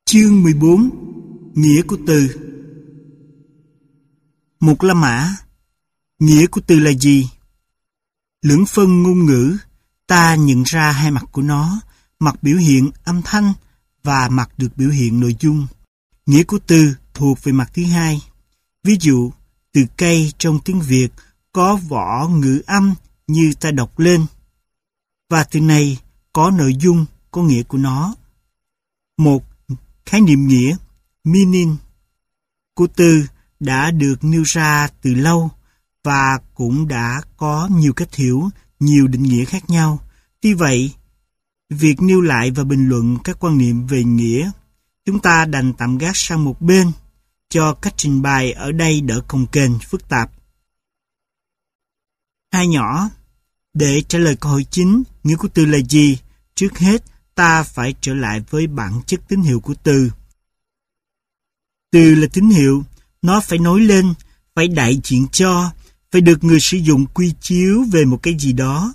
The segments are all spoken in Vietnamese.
Chương 14. Nghĩa của từ. Một La Mã. Nghĩa của từ là gì? Lưỡng phân ngôn ngữ, ta nhận ra hai mặt của nó, mặt biểu hiện âm thanh và mặt được biểu hiện nội dung. Nghĩa của từ thuộc về mặt thứ hai. Ví dụ, từ cây trong tiếng Việt có võ ngữ âm như ta đọc lên, và từ này có nội dung, có nghĩa của nó. Một, khái niệm nghĩa, meaning của từ đã được nêu ra từ lâu và cũng đã có nhiều cách hiểu, nhiều định nghĩa khác nhau. Tuy vậy, việc nêu lại và bình luận các quan niệm về nghĩa, chúng ta đành tạm gác sang một bên cho cách trình bày ở đây đỡ cồng kềnh, phức tạp. Hai nhỏ, để trả lời câu hỏi chính, nghĩa của từ là gì? Trước hết, ta phải trở lại với bản chất tín hiệu của từ. Từ là tín hiệu, nó phải nói lên, phải đại diện cho, phải được người sử dụng quy chiếu về một cái gì đó.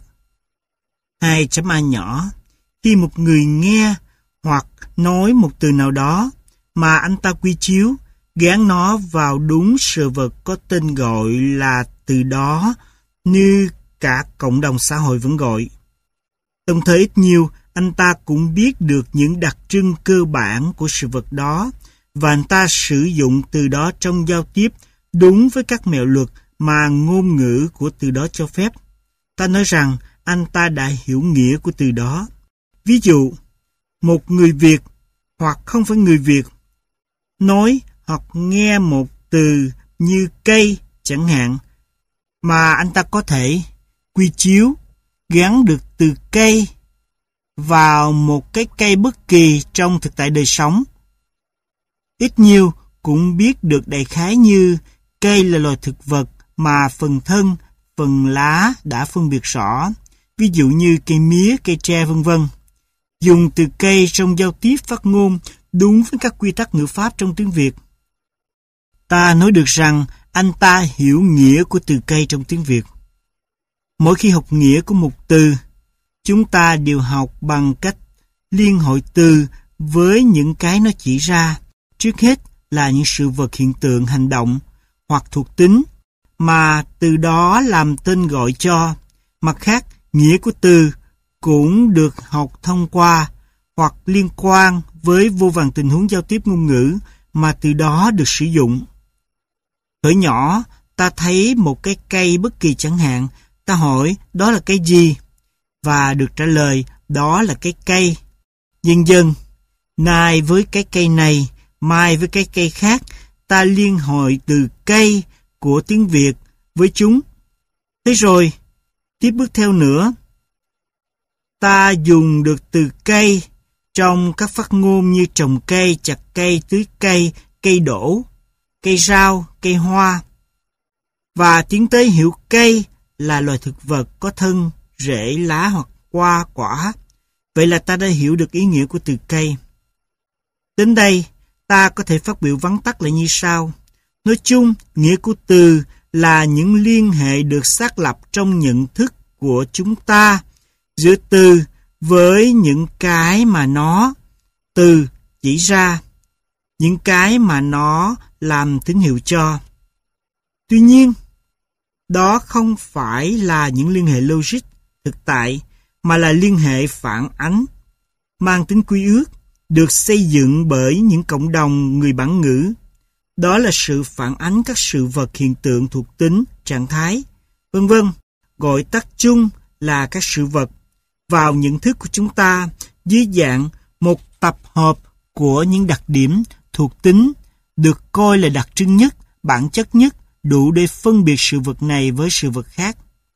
2.a nhỏ, khi một người nghe hoặc nói một từ nào đó mà anh ta quy chiếu, gán nó vào đúng sự vật có tên gọi là từ đó như cả cộng đồng xã hội vẫn gọi. Đồng thời ít nhiều, anh ta cũng biết được những đặc trưng cơ bản của sự vật đó và anh ta sử dụng từ đó trong giao tiếp đúng với các mẹo luật mà ngôn ngữ của từ đó cho phép. Ta nói rằng anh ta đã hiểu nghĩa của từ đó. Ví dụ, một người Việt hoặc không phải người Việt nói hoặc nghe một từ như cây chẳng hạn mà anh ta có thể quy chiếu gắn được từ cây vào một cái cây bất kỳ trong thực tại đời sống. Ít nhiều cũng biết được đại khái như cây là loài thực vật mà phần thân, phần lá đã phân biệt rõ, ví dụ như cây mía, cây tre v.v. Dùng từ cây trong giao tiếp phát ngôn đúng với các quy tắc ngữ pháp trong tiếng Việt. Ta nói được rằng anh ta hiểu nghĩa của từ cây trong tiếng Việt. Mỗi khi học nghĩa của một từ, chúng ta đều học bằng cách liên hội từ với những cái nó chỉ ra. Trước hết là những sự vật, hiện tượng, hành động hoặc thuộc tính mà từ đó làm tên gọi cho. Mặt khác, nghĩa của từ cũng được học thông qua hoặc liên quan với vô vàn tình huống giao tiếp ngôn ngữ mà từ đó được sử dụng. Thuở nhỏ, ta thấy một cái cây bất kỳ chẳng hạn, ta hỏi đó là cái gì? Và được trả lời đó là cái cây. Dần dần, nay với cái cây này, mai với cái cây khác, ta liên hội từ cây của tiếng Việt với chúng. Thế rồi, tiếp bước theo nữa, ta dùng được từ cây trong các phát ngôn như trồng cây, chặt cây, tưới cây, cây đổ, cây rau, cây hoa. Và tiến tới hiểu cây là loài thực vật có thân, rễ, lá hoặc hoa, quả. Vậy là ta đã hiểu được ý nghĩa của từ cây. Đến đây, ta có thể phát biểu vắn tắt lại như sau. Nói chung, nghĩa của từ là những liên hệ được xác lập trong nhận thức của chúng ta giữa từ với những cái mà nó từ chỉ ra, những cái mà nó làm tín hiệu cho. Tuy nhiên, đó không phải là những liên hệ logic, thực tại, mà là liên hệ phản ánh, mang tính quy ước, được xây dựng bởi những cộng đồng người bản ngữ. Đó là sự phản ánh các sự vật, hiện tượng, thuộc tính, trạng thái, v.v. gọi tắt chung là các sự vật vào nhận thức của chúng ta dưới dạng một tập hợp của những đặc điểm, thuộc tính được coi là đặc trưng nhất, bản chất nhất, đủ để phân biệt sự vật này với sự vật khác.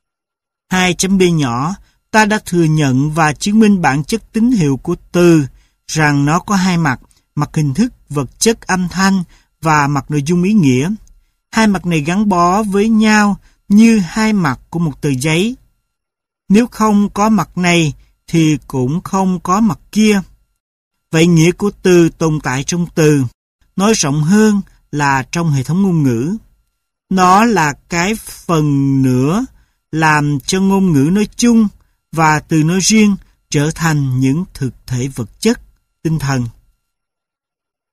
2.b nhỏ, ta đã thừa nhận và chứng minh bản chất tín hiệu của từ, rằng nó có hai mặt, mặt hình thức, vật chất, âm thanh và mặt nội dung ý nghĩa. Hai mặt này gắn bó với nhau như hai mặt của một tờ giấy. Nếu không có mặt này thì cũng không có mặt kia. Vậy nghĩa của từ tồn tại trong từ, nói rộng hơn là trong hệ thống ngôn ngữ. Nó là cái phần nữa làm cho ngôn ngữ nói chung và từ nói riêng trở thành những thực thể vật chất, tinh thần.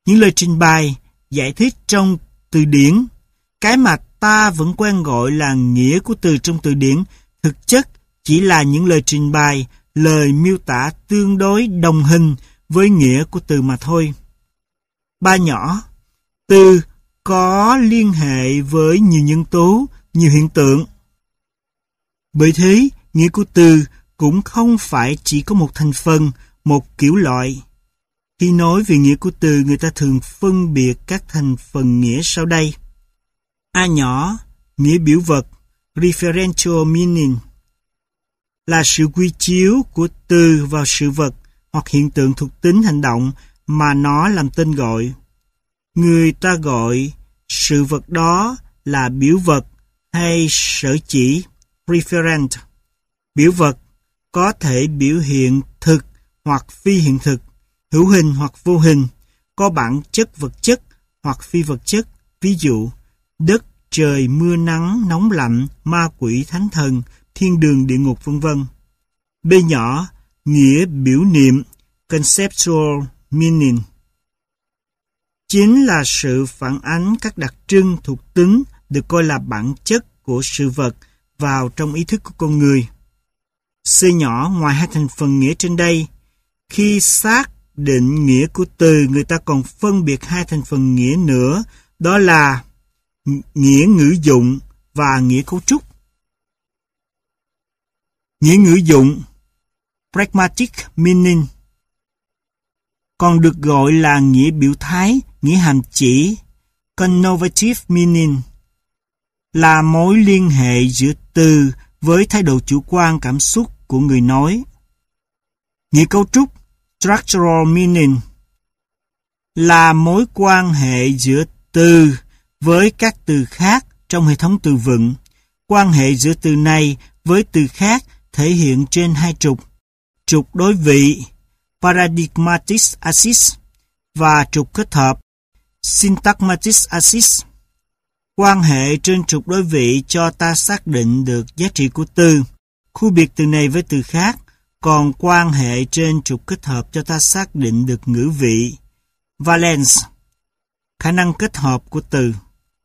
Những lời trình bày, giải thích trong từ điển, cái mà ta vẫn quen gọi là nghĩa của từ trong từ điển, thực chất chỉ là những lời trình bày, lời miêu tả tương đối đồng hình với nghĩa của từ mà thôi. Ba nhỏ, từ có liên hệ với nhiều nhân tố, nhiều hiện tượng. Bởi thế, nghĩa của từ cũng không phải chỉ có một thành phần, một kiểu loại. Khi nói về nghĩa của từ, người ta thường phân biệt các thành phần nghĩa sau đây. A nhỏ, nghĩa biểu vật, referential meaning, là sự quy chiếu của từ vào sự vật hoặc hiện tượng thuộc tính hành động mà nó làm tên gọi. Người ta gọi sự vật đó là biểu vật hay sở chỉ, referent. Biểu vật có thể biểu hiện thực hoặc phi hiện thực, hữu hình hoặc vô hình, có bản chất vật chất hoặc phi vật chất, ví dụ đất, trời, mưa nắng, nóng lạnh, ma quỷ, thánh thần, thiên đường, địa ngục, vân vân. B nhỏ, nghĩa biểu niệm, conceptual meaning, chính là sự phản ánh các đặc trưng thuộc tính được coi là bản chất của sự vật vào trong ý thức của con người. C nhỏ, ngoài hai thành phần nghĩa trên đây, khi xác định nghĩa của từ, người ta còn phân biệt hai thành phần nghĩa nữa, đó là nghĩa ngữ dụng và nghĩa cấu trúc. Nghĩa ngữ dụng, pragmatic meaning, còn được gọi là nghĩa biểu thái, nghĩa hàm chỉ, connotative meaning, là mối liên hệ giữa từ với thái độ chủ quan cảm xúc của người nói. Nghĩa cấu trúc, structural meaning, là mối quan hệ giữa từ với các từ khác trong hệ thống từ vựng. Quan hệ giữa từ này với từ khác thể hiện trên hai trục: trục đối vị, paradigmatic axis, và trục kết hợp, syntagmatic axis. Quan hệ trên trục đối vị cho ta xác định được giá trị của từ, khu biệt từ này với từ khác, còn quan hệ trên trục kết hợp cho ta xác định được ngữ vị, valence, khả năng kết hợp của từ.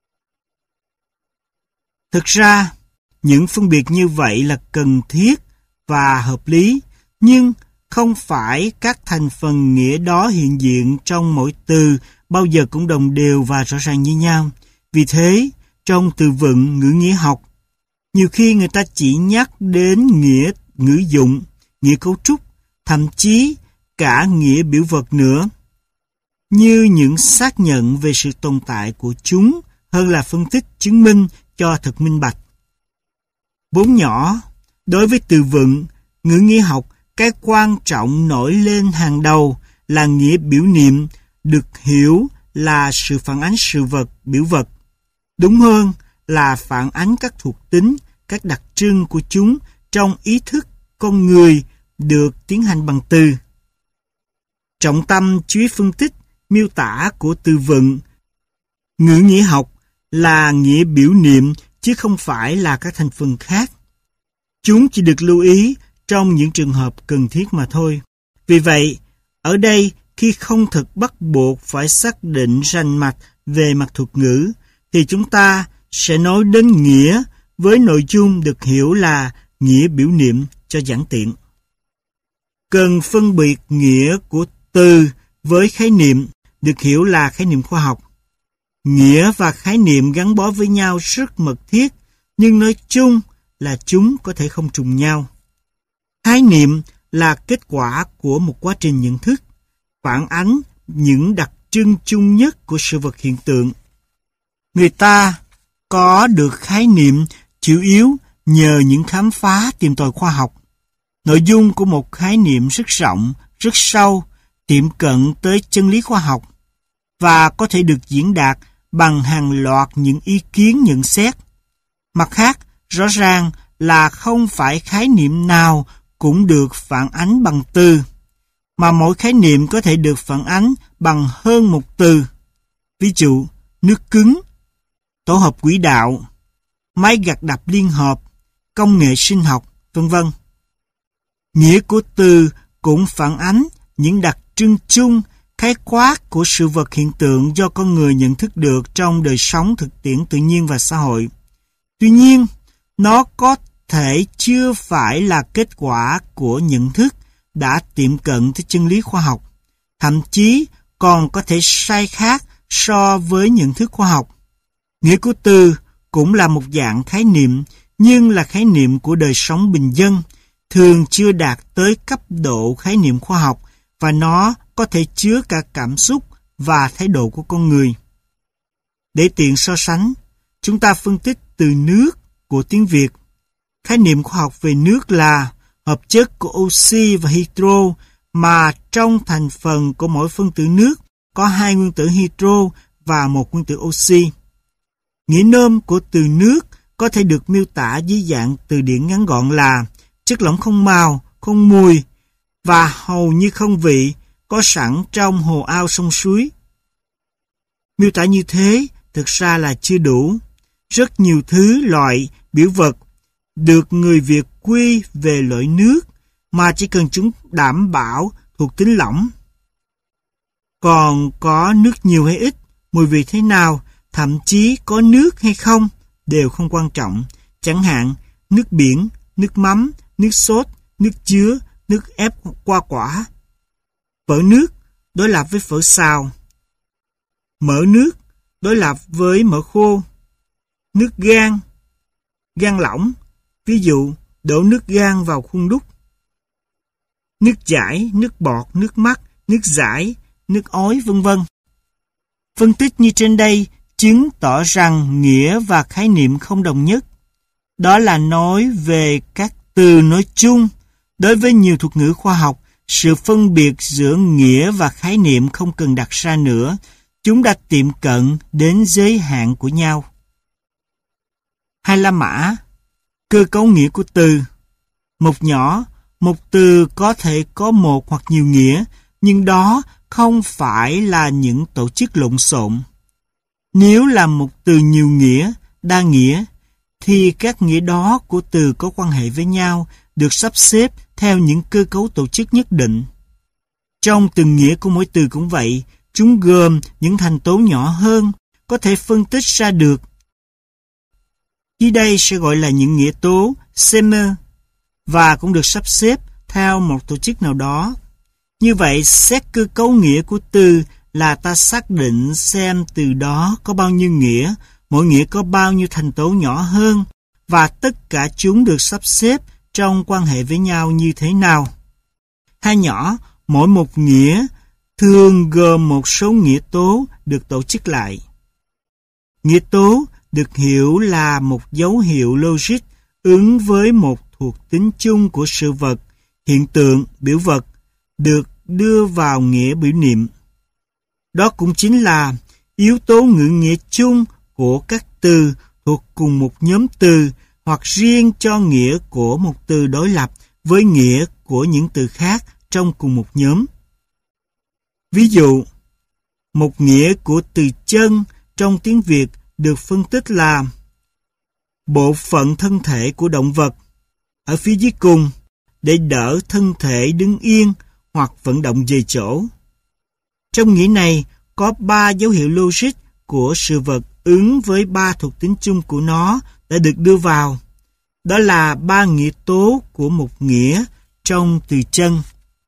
Thực ra, những phân biệt như vậy là cần thiết và hợp lý, nhưng không phải các thành phần nghĩa đó hiện diện trong mỗi từ bao giờ cũng đồng đều và rõ ràng như nhau. Vì thế, trong từ vựng ngữ nghĩa học, nhiều khi người ta chỉ nhắc đến nghĩa ngữ dụng, nghĩa cấu trúc, thậm chí cả nghĩa biểu vật nữa, như những xác nhận về sự tồn tại của chúng hơn là phân tích chứng minh cho thật minh bạch. 4 nhỏ, đối với từ vựng, ngữ nghĩa học, cái quan trọng nổi lên hàng đầu là nghĩa biểu niệm, được hiểu là sự phản ánh sự vật, biểu vật. Đúng hơn là phản ánh các thuộc tính, các đặc trưng của chúng trong ý thức con người được tiến hành bằng từ. Trọng tâm chú ý phân tích, miêu tả của từ vựng, ngữ nghĩa học là nghĩa biểu niệm chứ không phải là các thành phần khác. Chúng chỉ được lưu ý trong những trường hợp cần thiết mà thôi. Vì vậy, ở đây khi không thực bắt buộc phải xác định rành mạch về mặt thuật ngữ, thì chúng ta sẽ nói đến nghĩa với nội dung được hiểu là nghĩa biểu niệm cho giản tiện. Cần phân biệt nghĩa của từ với khái niệm, được hiểu là khái niệm khoa học. Nghĩa và khái niệm gắn bó với nhau rất mật thiết, nhưng nói chung là chúng có thể không trùng nhau. Khái niệm là kết quả của một quá trình nhận thức, phản ánh những đặc trưng chung nhất của sự vật hiện tượng. Người ta có được khái niệm chủ yếu nhờ những khám phá tìm tòi khoa học. Nội dung của một khái niệm rất rộng, rất sâu, tiệm cận tới chân lý khoa học và có thể được diễn đạt bằng hàng loạt những ý kiến nhận xét. Mặt khác, rõ ràng là không phải khái niệm nào cũng được phản ánh bằng từ, mà mỗi khái niệm có thể được phản ánh bằng hơn một từ. Ví dụ, nước cứng, tổ hợp quỹ đạo, máy gặt đập liên hợp, công nghệ sinh học, vân vân. Nghĩa của từ cũng phản ánh những đặc trưng chung khái quát của sự vật hiện tượng do con người nhận thức được trong đời sống thực tiễn tự nhiên và xã hội. Tuy nhiên, nó có thể chưa phải là kết quả của nhận thức đã tiệm cận tới chân lý khoa học, thậm chí còn có thể sai khác so với nhận thức khoa học. Nghĩa của từ cũng là một dạng khái niệm, nhưng là khái niệm của đời sống bình dân, thường chưa đạt tới cấp độ khái niệm khoa học, và nó có thể chứa cả cảm xúc và thái độ của con người. Để tiện so sánh, chúng ta phân tích từ nước của tiếng Việt. Khái niệm khoa học về nước là hợp chất của oxy và hydro, mà trong thành phần của mỗi phân tử nước có 2 nguyên tử hydro và 1 nguyên tử oxy. Nghĩa nôm của từ nước có thể được miêu tả dưới dạng từ điển ngắn gọn là chất lỏng không màu, không mùi và hầu như không vị, có sẵn trong hồ ao sông suối. Miêu tả như thế thực ra là chưa đủ. Rất nhiều thứ loại biểu vật được người Việt quy về loại nước mà chỉ cần chúng đảm bảo thuộc tính lỏng. Còn có nước nhiều hay ít, mùi vị thế nào, thậm chí có nước hay không đều không quan trọng. Chẳng hạn nước biển, nước mắm, nước sốt, nước chứa, nước ép qua quả. Phở nước đối lập với phở xào. Mỡ nước đối lập với mỡ khô. Nước gan, gan lỏng, ví dụ đổ nước gan vào khuôn đúc. Nước chảy, nước bọt, nước mắt, nước dãi, nước ối, vân vân. Phân tích như trên đây chứng tỏ rằng nghĩa và khái niệm không đồng nhất. Đó là nói về các từ nói chung. Đối với nhiều thuật ngữ khoa học, sự phân biệt giữa nghĩa và khái niệm không cần đặt ra nữa. Chúng đã tiệm cận đến giới hạn của nhau. Hai La Mã. Cơ cấu nghĩa của từ. Một nhỏ, một từ có thể có một hoặc nhiều nghĩa, nhưng đó không phải là những tổ chức lộn xộn. Nếu là một từ nhiều nghĩa, đa nghĩa, thì các nghĩa đó của từ có quan hệ với nhau, được sắp xếp theo những cơ cấu tổ chức nhất định. Trong từng nghĩa của mỗi từ cũng vậy, chúng gồm những thành tố nhỏ hơn, có thể phân tích ra được. Dưới đây sẽ gọi là những nghĩa tố semer, và cũng được sắp xếp theo một tổ chức nào đó. Như vậy, xét cơ cấu nghĩa của từ là ta xác định xem từ đó có bao nhiêu nghĩa, mỗi nghĩa có bao nhiêu thành tố nhỏ hơn, và tất cả chúng được sắp xếp trong quan hệ với nhau như thế nào. Hai nhỏ, mỗi một nghĩa thường gồm một số nghĩa tố được tổ chức lại. Nghĩa tố được hiểu là một dấu hiệu logic ứng với một thuộc tính chung của sự vật, hiện tượng, biểu vật, được đưa vào nghĩa biểu niệm. Đó cũng chính là yếu tố ngữ nghĩa chung của các từ thuộc cùng một nhóm từ, hoặc riêng cho nghĩa của một từ đối lập với nghĩa của những từ khác trong cùng một nhóm. Ví dụ, một nghĩa của từ chân trong tiếng Việt được phân tích là bộ phận thân thể của động vật ở phía dưới cùng để đỡ thân thể đứng yên hoặc vận động về chỗ. Trong nghĩa này có 3 dấu hiệu logic của sự vật ứng với 3 thuộc tính chung của nó đã được đưa vào. Đó là 3 nghĩa tố của một nghĩa trong từ chân.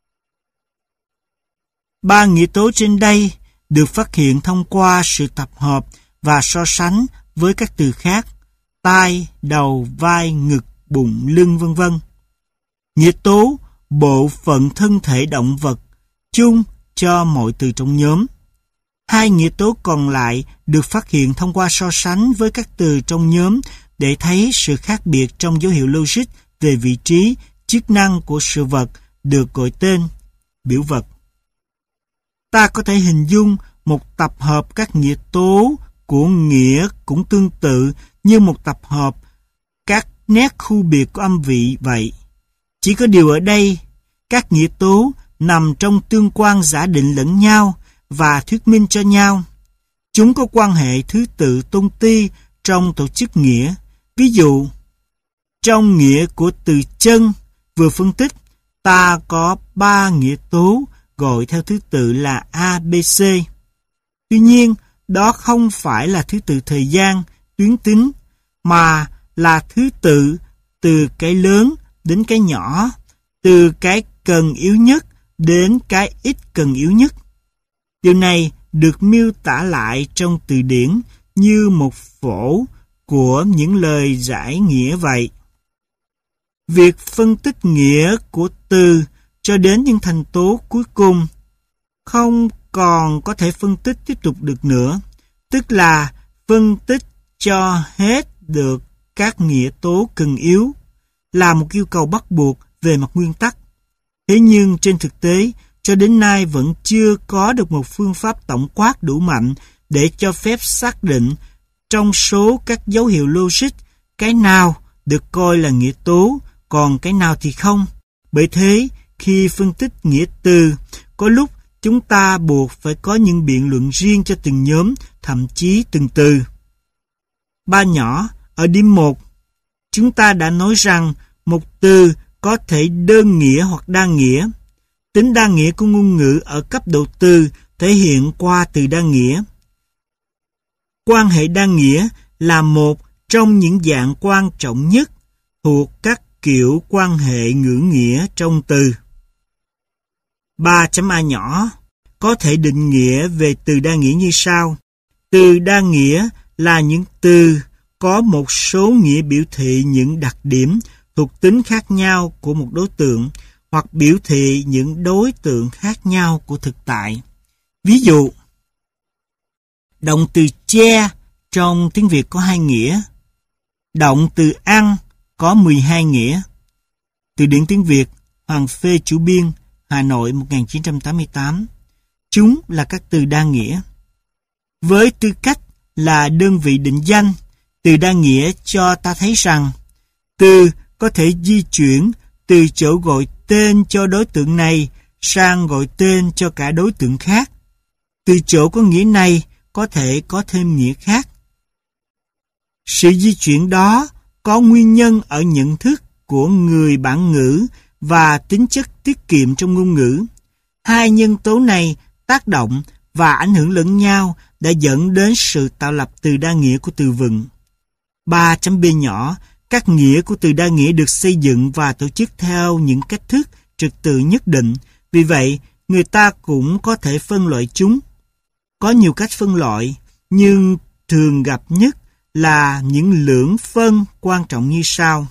3 nghĩa tố trên đây được phát hiện thông qua sự tập hợp và so sánh với các từ khác: tai, đầu, vai, ngực, bụng, lưng, vân vân. Nghĩa tố bộ phận thân thể động vật chung cho mọi từ trong nhóm. 2 nghĩa tố còn lại được phát hiện thông qua so sánh với các từ trong nhóm để thấy sự khác biệt trong dấu hiệu logic về vị trí, chức năng của sự vật được gọi tên biểu vật. Ta có thể hình dung một tập hợp các nghĩa tố của nghĩa cũng tương tự như một tập hợp các nét khu biệt của âm vị vậy. Chỉ có điều ở đây, các nghĩa tố nằm trong tương quan giả định lẫn nhau và thuyết minh cho nhau. Chúng có quan hệ thứ tự tôn ti trong tổ chức nghĩa. Ví dụ, trong nghĩa của từ chân vừa phân tích, ta có 3 nghĩa tố gọi theo thứ tự là A, B, C. Tuy nhiên, đó không phải là thứ tự thời gian, tuyến tính, mà là thứ tự từ cái lớn đến cái nhỏ, từ cái cần yếu nhất đến cái ít cần yếu nhất. Điều này được miêu tả lại trong từ điển như một phổ của những lời giải nghĩa vậy. Việc phân tích nghĩa của từ cho đến những thành tố cuối cùng không còn có thể phân tích tiếp tục được nữa, tức là phân tích cho hết được các nghĩa tố cần yếu, là một yêu cầu bắt buộc về mặt nguyên tắc. Thế nhưng trên thực tế, cho đến nay vẫn chưa có được một phương pháp tổng quát đủ mạnh để cho phép xác định trong số các dấu hiệu logic cái nào được coi là nghĩa tố, còn cái nào thì không. Bởi thế, khi phân tích nghĩa từ, có lúc chúng ta buộc phải có những biện luận riêng cho từng nhóm, thậm chí từng từ. Ba nhỏ, ở điểm 1, chúng ta đã nói rằng một từ có thể đơn nghĩa hoặc đa nghĩa. Tính đa nghĩa của ngôn ngữ ở cấp độ từ thể hiện qua từ đa nghĩa. Quan hệ đa nghĩa là một trong những dạng quan trọng nhất thuộc các kiểu quan hệ ngữ nghĩa trong từ. 3.a nhỏ có thể định nghĩa về từ đa nghĩa như sau. Từ đa nghĩa là những từ có một số nghĩa biểu thị những đặc điểm thuộc tính khác nhau của một đối tượng hoặc biểu thị những đối tượng khác nhau của thực tại. Ví dụ, động từ che trong tiếng Việt có 2 nghĩa. Động từ ăn có 12 nghĩa. Từ điển tiếng Việt, Hoàng Phê chủ biên, Hà Nội 1988. Chúng là các từ đa nghĩa. Với tư cách là đơn vị định danh, từ đa nghĩa cho ta thấy rằng từ có thể di chuyển từ chỗ gọi tên cho đối tượng này sang gọi tên cho cả đối tượng khác. Từ chỗ có nghĩa này có thể có thêm nghĩa khác. Sự di chuyển đó có nguyên nhân ở nhận thức của người bản ngữ và tính chất tiết kiệm trong ngôn ngữ. Hai nhân tố này tác động và ảnh hưởng lẫn nhau đã dẫn đến sự tạo lập từ đa nghĩa của từ vựng. 3.b nhỏ, các nghĩa của từ đa nghĩa được xây dựng và tổ chức theo những cách thức trật tự nhất định. Vì vậy, người ta cũng có thể phân loại chúng. Có nhiều cách phân loại, nhưng thường gặp nhất là những lưỡng phân quan trọng như sau.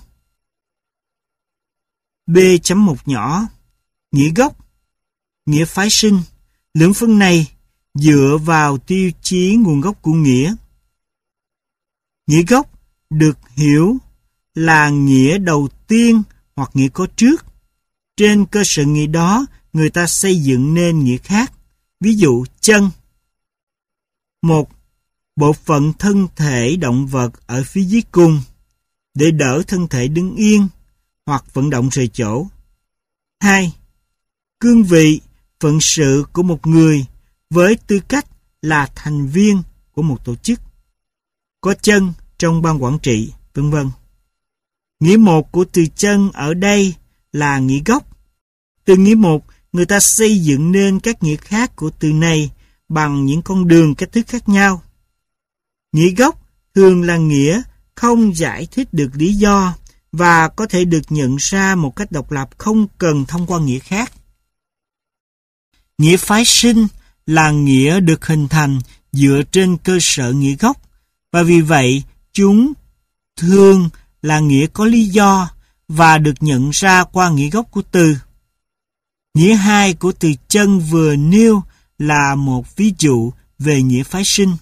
B.1 nhỏ, nghĩa gốc, nghĩa phái sinh. Lưỡng phân này dựa vào tiêu chí nguồn gốc của nghĩa. Nghĩa gốc được hiểu là nghĩa đầu tiên hoặc nghĩa có trước. Trên cơ sở nghĩa đó, người ta xây dựng nên nghĩa khác. Ví dụ, chân. Một, bộ phận thân thể động vật ở phía dưới cùng để đỡ thân thể đứng yên hoặc vận động rời chỗ. 2. Cương vị, phận sự của một người với tư cách là thành viên của một tổ chức. Có chân trong ban quản trị, vân vân. Nghĩa một của từ chân ở đây là nghĩa gốc. Từ nghĩa một, người ta xây dựng nên các nghĩa khác của từ này bằng những con đường cách thức khác nhau. Nghĩa gốc thường là nghĩa không giải thích được lý do và có thể được nhận ra một cách độc lập không cần thông qua nghĩa khác. Nghĩa phái sinh là nghĩa được hình thành dựa trên cơ sở nghĩa gốc và vì vậy chúng thường là nghĩa có lý do và được nhận ra qua nghĩa gốc của từ. Nghĩa hai của từ chân vừa nêu là một ví dụ về nghĩa phái sinh.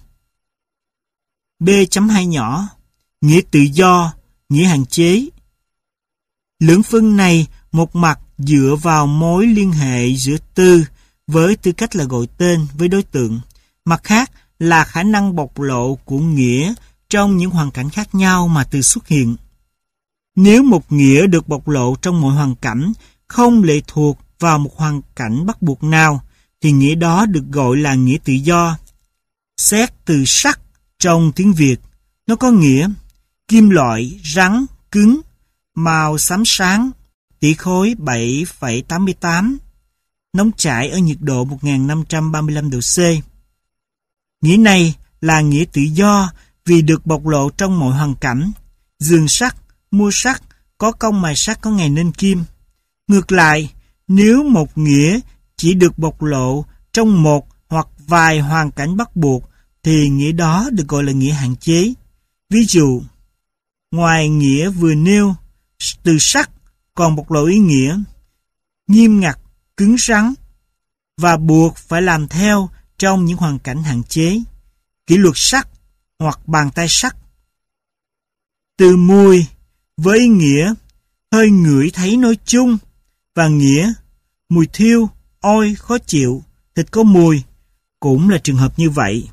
B.2 nhỏ, nghĩa tự do, nghĩa hạn chế. Lưỡng phân này một mặt dựa vào mối liên hệ giữa từ với tư cách là gọi tên với đối tượng, mặt khác là khả năng bộc lộ của nghĩa trong những hoàn cảnh khác nhau mà từ xuất hiện. Nếu một nghĩa được bộc lộ trong mọi hoàn cảnh, không lệ thuộc vào một hoàn cảnh bắt buộc nào, thì nghĩa đó được gọi là nghĩa tự do. Xét từ sắc trong tiếng Việt, nó có nghĩa kim loại, rắn, cứng, màu xám sáng, tỷ khối 7,88, nóng chảy ở nhiệt độ 1535 độ C. Nghĩa này là nghĩa tự do vì được bộc lộ trong mọi hoàn cảnh. Giường sắt, mua sắt, có công mài sắt có ngày nên kim. Ngược lại, nếu một nghĩa chỉ được bộc lộ trong một hoặc vài hoàn cảnh bắt buộc, thì nghĩa đó được gọi là nghĩa hạn chế. Ví dụ, ngoài nghĩa vừa nêu, từ sắt còn bộc lộ ý nghĩa nghiêm ngặt, cứng rắn và buộc phải làm theo trong những hoàn cảnh hạn chế, kỷ luật sắt hoặc bàn tay sắt. Từ mùi với ý nghĩa hơi ngửi thấy nói chung và nghĩa mùi thiêu, oi, khó chịu, thịt có mùi cũng là trường hợp như vậy.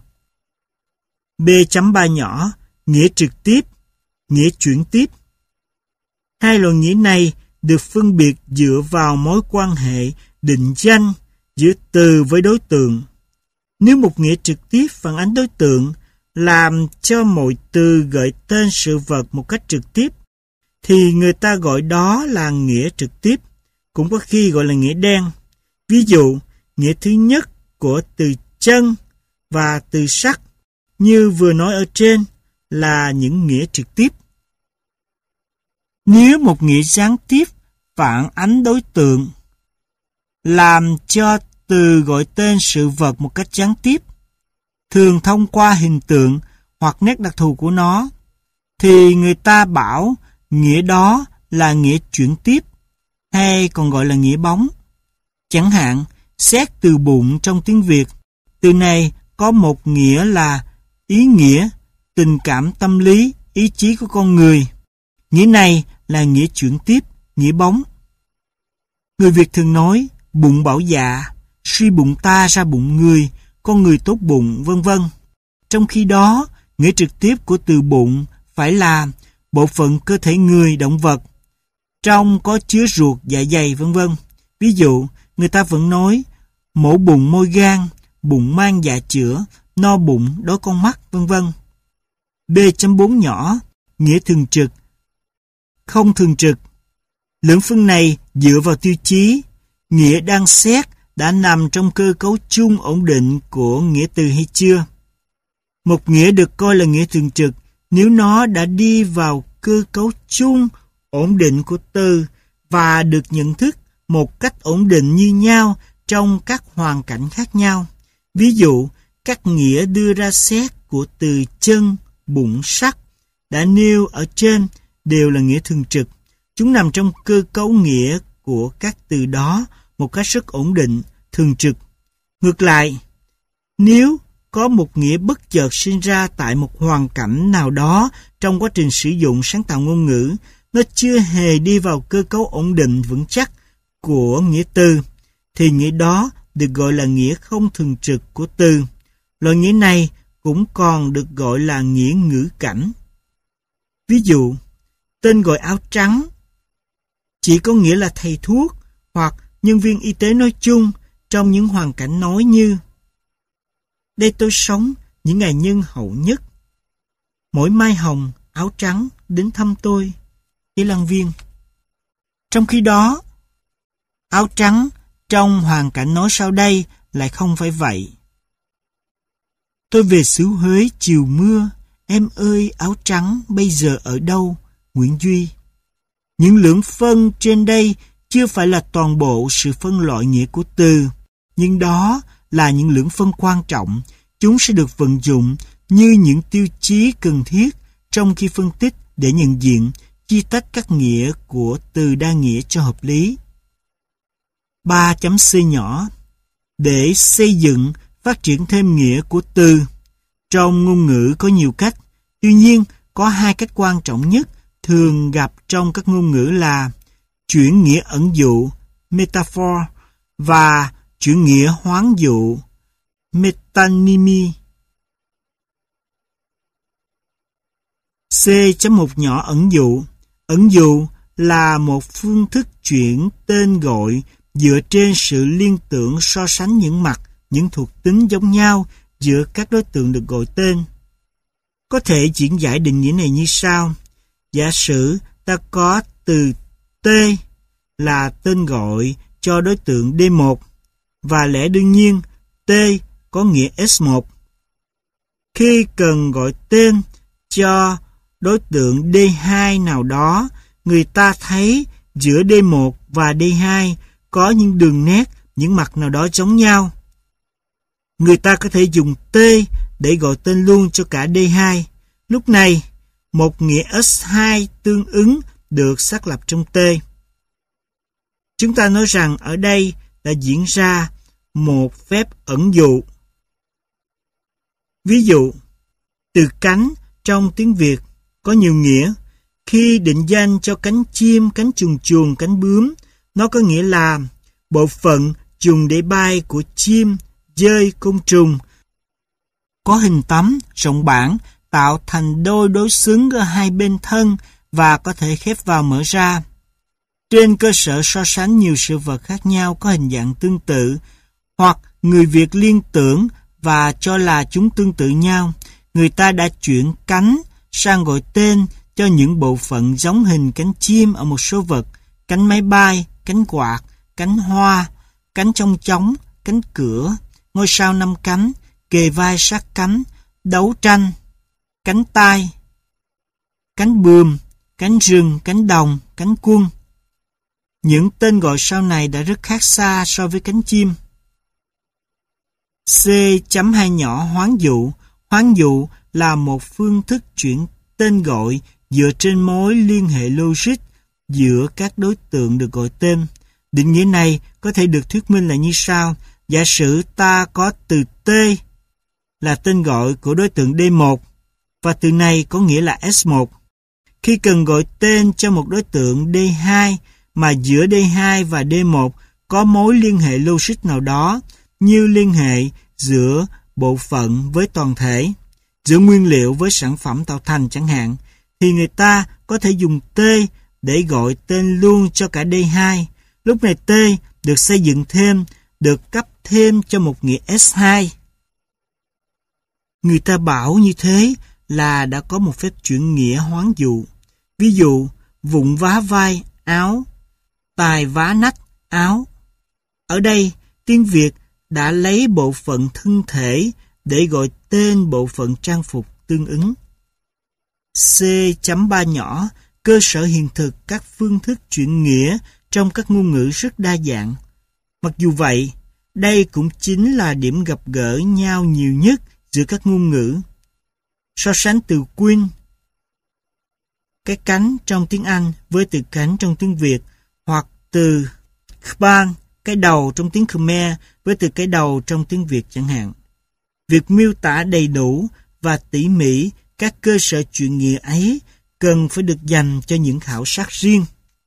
B.3 nhỏ, nghĩa trực tiếp, nghĩa chuyển tiếp. Hai loại nghĩa này được phân biệt dựa vào mối quan hệ định danh giữa từ với đối tượng. Nếu một nghĩa trực tiếp phản ánh đối tượng, làm cho mọi từ gợi tên sự vật một cách trực tiếp, thì người ta gọi đó là nghĩa trực tiếp, cũng có khi gọi là nghĩa đen. Ví dụ, nghĩa thứ nhất của từ chân và từ sắt, như vừa nói ở trên, là những nghĩa trực tiếp. Nếu một nghĩa gián tiếp phản ánh đối tượng, làm cho từ gọi tên sự vật một cách gián tiếp, thường thông qua hình tượng hoặc nét đặc thù của nó, thì người ta bảo nghĩa đó là nghĩa chuyển tiếp, hay còn gọi là nghĩa bóng. Chẳng hạn, xét từ bụng trong tiếng Việt, từ này có một nghĩa là ý nghĩa, tình cảm tâm lý, ý chí của con người. Nghĩa này là nghĩa chuyển tiếp, nghĩa bóng. Người Việt thường nói bụng bảo dạ, suy bụng ta ra bụng người, con người tốt bụng, vân vân. Trong khi đó, nghĩa trực tiếp của từ bụng phải là bộ phận cơ thể người, động vật, trong có chứa ruột, dạ dày, vân vân. Ví dụ, người ta vẫn nói mổ bụng môi gan, bụng mang dạ chữa, no bụng đói con mắt, vân vân. B.4 nhỏ, nghĩa thường trực, không thường trực. Lưỡng phân này dựa vào tiêu chí nghĩa đang xét đã nằm trong cơ cấu chung ổn định của nghĩa từ hay chưa. Một nghĩa được coi là nghĩa thường trực nếu nó đã đi vào cơ cấu chung ổn định của từ và được nhận thức một cách ổn định như nhau trong các hoàn cảnh khác nhau. Ví dụ, các nghĩa đưa ra xét của từ chân, bụng, sắt đã nêu ở trên đều là nghĩa thường trực. Chúng nằm trong cơ cấu nghĩa của các từ đó một cách rất ổn định, thường trực. Ngược lại, nếu có một nghĩa bất chợt sinh ra tại một hoàn cảnh nào đó trong quá trình sử dụng sáng tạo ngôn ngữ, nó chưa hề đi vào cơ cấu ổn định vững chắc của nghĩa từ, thì nghĩa đó được gọi là nghĩa không thường trực của từ. Loại nghĩa này cũng còn được gọi là nghĩa ngữ cảnh. Ví dụ, tên gọi áo trắng chỉ có nghĩa là thầy thuốc hoặc nhân viên y tế nói chung trong những hoàn cảnh nói như: đây tôi sống những ngày nhân hậu nhất, mỗi mai hồng áo trắng đến thăm tôi, y Lan Viên. Trong khi đó, áo trắng trong hoàn cảnh nói sau đây lại không phải vậy. Tôi về xứ Huế chiều mưa, em ơi áo trắng bây giờ ở đâu? Nguyễn Duy. Những lưỡng phân trên đây chưa phải là toàn bộ sự phân loại nghĩa của từ, nhưng đó là những lưỡng phân quan trọng. Chúng sẽ được vận dụng như những tiêu chí cần thiết trong khi phân tích để nhận diện, chia tách các nghĩa của từ đa nghĩa cho hợp lý. 3.c nhỏ, để xây dựng, phát triển thêm nghĩa của từ. Trong ngôn ngữ có nhiều cách, tuy nhiên có hai cách quan trọng nhất thường gặp trong các ngôn ngữ là chuyển nghĩa ẩn dụ, metaphor, và chuyển nghĩa hoán dụ, metonymy. C.1 nhỏ ẩn dụ. Ẩn dụ là một phương thức chuyển tên gọi dựa trên sự liên tưởng so sánh những mặt, những thuộc tính giống nhau giữa các đối tượng được gọi tên. Có thể diễn giải định nghĩa này như sau. Giả sử ta có từ T là tên gọi cho đối tượng D1, và lẽ đương nhiên T có nghĩa S1. Khi cần gọi tên cho đối tượng D2 nào đó, người ta thấy giữa D1 và D2 có những đường nét, những mặt nào đó giống nhau. Người ta có thể dùng T để gọi tên luôn cho cả D2. Lúc này, một nghĩa S2 tương ứng được xác lập trong T. Chúng ta nói rằng ở đây đã diễn ra một phép ẩn dụ. Ví dụ, từ cánh trong tiếng Việt có nhiều nghĩa. Khi định danh cho cánh chim, cánh chuồn chuồn, cánh bướm, nó có nghĩa là bộ phận dùng để bay của chim, dơi, côn trùng có hình tấm, rộng bản, tạo thành đôi đối xứng ở hai bên thân và có thể khép vào mở ra. Trên cơ sở so sánh nhiều sự vật khác nhau có hình dạng tương tự, hoặc người Việt liên tưởng và cho là chúng tương tự nhau, người ta đã chuyển cánh sang gọi tên cho những bộ phận giống hình cánh chim ở một số vật, cánh máy bay, cánh quạt, cánh hoa, cánh chong chóng, cánh cửa, ngôi sao 5 cánh, kề vai sát cánh, đấu tranh, cánh tai, cánh bươm, cánh rừng, cánh đồng, cánh quân. Những tên gọi sau này đã rất khác xa so với cánh chim. C.2 nhỏ hoán dụ. Hoán dụ là một phương thức chuyển tên gọi dựa trên mối liên hệ logic giữa các đối tượng được gọi tên. Định nghĩa này có thể được thuyết minh là như sau. Giả sử ta có từ T là tên gọi của đối tượng D1 và từ này có nghĩa là S1. Khi cần gọi tên cho một đối tượng D2 mà giữa D2 và D1 có mối liên hệ logic nào đó, như liên hệ giữa bộ phận với toàn thể, giữa nguyên liệu với sản phẩm tạo thành chẳng hạn, thì người ta có thể dùng T để gọi tên luôn cho cả D2. Lúc này T được xây dựng thêm, được cấp thêm cho một nghĩa S2. Người ta bảo như thế là đã có một phép chuyển nghĩa hoán dụ. Ví dụ, vụng vá vai, áo, tài vá nách, áo. Ở đây, tiếng Việt đã lấy bộ phận thân thể để gọi tên bộ phận trang phục tương ứng. C.3 nhỏ, cơ sở hiện thực các phương thức chuyển nghĩa trong các ngôn ngữ rất đa dạng. Mặc dù vậy, đây cũng chính là điểm gặp gỡ nhau nhiều nhất giữa các ngôn ngữ. So sánh từ queen, cái cánh trong tiếng Anh với từ cánh trong tiếng Việt, hoặc từ khban, cái đầu trong tiếng Khmer với từ cái đầu trong tiếng Việt chẳng hạn. Việc miêu tả đầy đủ và tỉ mỉ các cơ sở chuyển nghĩa ấy cần phải được dành cho những khảo sát riêng.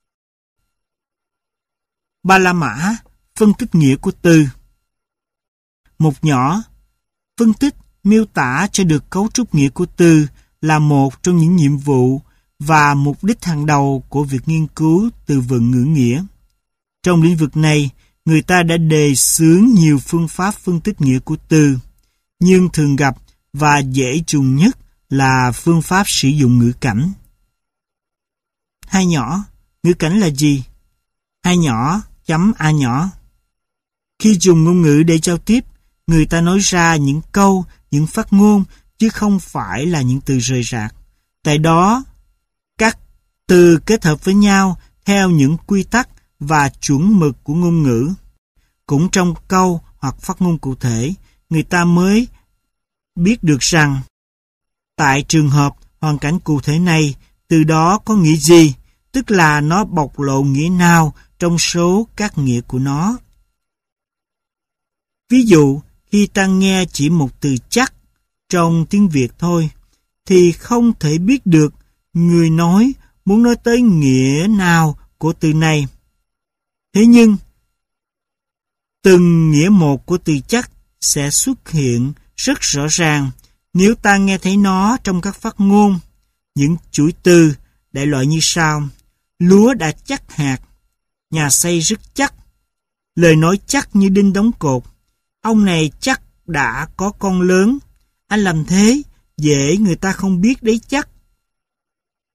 Ba la mã, phân tích nghĩa của từ. Một nhỏ, phân tích, miêu tả cho được cấu trúc nghĩa của từ là một trong những nhiệm vụ và mục đích hàng đầu của việc nghiên cứu từ vựng ngữ nghĩa. Trong lĩnh vực này, người ta đã đề xướng nhiều phương pháp phân tích nghĩa của từ, nhưng thường gặp và dễ trùng nhất là phương pháp sử dụng ngữ cảnh. Hai nhỏ, ngữ cảnh là gì? Hai nhỏ, chấm A nhỏ. Khi dùng ngôn ngữ để giao tiếp, người ta nói ra những câu, những phát ngôn, chứ không phải là những từ rời rạc. Tại đó, các từ kết hợp với nhau theo những quy tắc và chuẩn mực của ngôn ngữ. Cũng trong câu hoặc phát ngôn cụ thể, người ta mới biết được rằng tại trường hợp, hoàn cảnh cụ thể này, từ đó có nghĩa gì, tức là nó bộc lộ nghĩa nào trong số các nghĩa của nó. Ví dụ, khi ta nghe chỉ một từ chắc trong tiếng Việt thôi, thì không thể biết được người nói muốn nói tới nghĩa nào của từ này. Thế nhưng, từng nghĩa một của từ chắc sẽ xuất hiện rất rõ ràng nếu ta nghe thấy nó trong các phát ngôn. Những chuỗi từ đại loại như sau: lúa đã chắc hạt, nhà xây rất chắc, lời nói chắc như đinh đóng cột, ông này chắc đã có con lớn, anh làm thế dễ người ta không biết đấy chắc.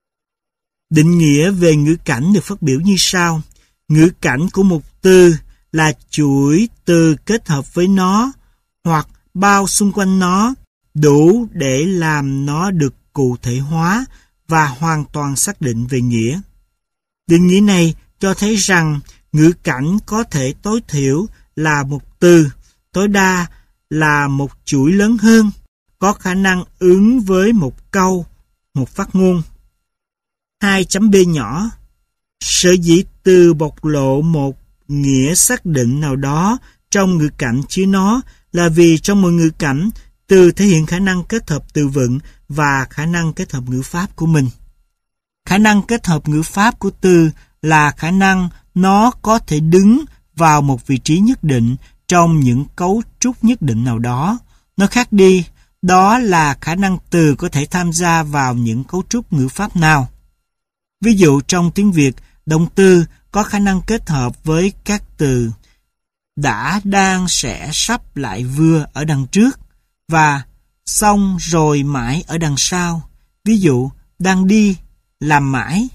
Định nghĩa về ngữ cảnh được phát biểu như sau: ngữ cảnh của một từ là chuỗi từ kết hợp với nó hoặc bao xung quanh nó, đủ để làm nó được cụ thể hóa và hoàn toàn xác định về nghĩa. Định nghĩa này cho thấy rằng ngữ cảnh có thể tối thiểu là một từ, tối đa là một chuỗi lớn hơn, có khả năng ứng với một câu, một phát ngôn. 2.b nhỏ. Sở dĩ từ bộc lộ một nghĩa xác định nào đó trong ngữ cảnh chứa nó là vì trong mỗi ngữ cảnh, từ thể hiện khả năng kết hợp từ vựng và khả năng kết hợp ngữ pháp của mình. Khả năng kết hợp ngữ pháp của từ là khả năng nó có thể đứng vào một vị trí nhất định trong những cấu trúc nhất định nào đó. Nó khác đi, đó là khả năng từ có thể tham gia vào những cấu trúc ngữ pháp nào. Ví dụ trong tiếng Việt, động từ có khả năng kết hợp với các từ đã, đang, sẽ, sắp, lại, vừa ở đằng trước và xong, rồi, mãi ở đằng sau. Ví dụ, đang đi, làm mãi.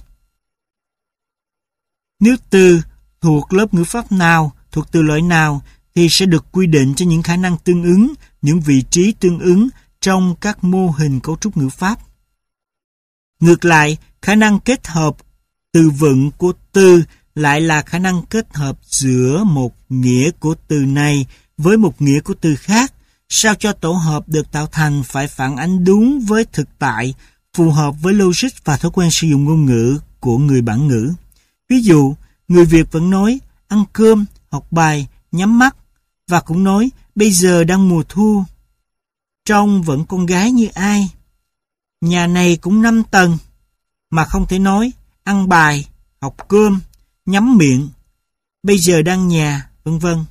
Nếu từ thuộc lớp ngữ pháp nào, thuộc từ loại nào thì sẽ được quy định cho những khả năng tương ứng, những vị trí tương ứng trong các mô hình cấu trúc ngữ pháp. Ngược lại, khả năng kết hợp từ vựng của từ lại là khả năng kết hợp giữa một nghĩa của từ này với một nghĩa của từ khác, sao cho tổ hợp được tạo thành phải phản ánh đúng với thực tại, phù hợp với logic và thói quen sử dụng ngôn ngữ của người bản ngữ. Ví dụ, người Việt vẫn nói ăn cơm, học bài, nhắm mắt và cũng nói bây giờ đang mùa thu. Trông vẫn con gái như ai? Nhà này cũng 5 tầng, mà không thể nói ăn bài, học cơm, nhắm miệng, bây giờ đang nhà, vân vân.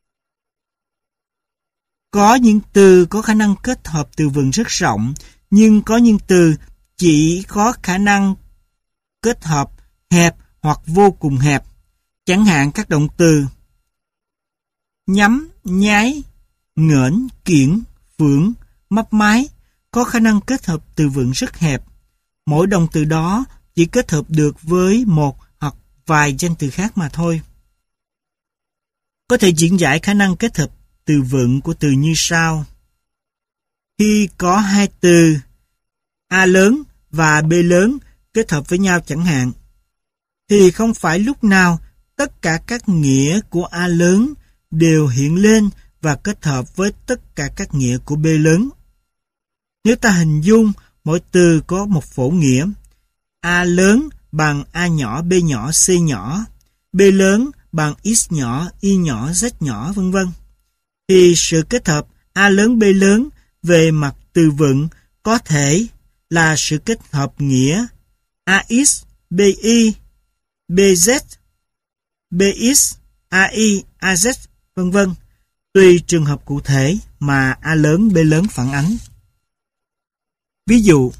Có những từ có khả năng kết hợp từ vựng rất rộng, nhưng có những từ chỉ có khả năng kết hợp hẹp hoặc vô cùng hẹp. Chẳng hạn các động từ nhắm, nhái, ngỡn, kiển, phượng, mấp mái có khả năng kết hợp từ vựng rất hẹp. Mỗi động từ đó chỉ kết hợp được với một hoặc vài danh từ khác mà thôi. Có thể diễn giải khả năng kết hợp từ vựng của từ như sau. Khi có hai từ A lớn và B lớn kết hợp với nhau chẳng hạn, thì không phải lúc nào tất cả các nghĩa của A lớn đều hiện lên và kết hợp với tất cả các nghĩa của B lớn. Nếu ta hình dung mỗi từ có một phổ nghĩa, A lớn bằng A nhỏ, B nhỏ, C nhỏ, B lớn bằng X nhỏ, Y nhỏ, Z nhỏ, vân vân, thì sự kết hợp A lớn, B lớn về mặt từ vựng có thể là sự kết hợp nghĩa AX, BY, BZ, BX, AI, AZ, vân vân, tùy trường hợp cụ thể mà A lớn, B lớn phản ánh. Ví dụ,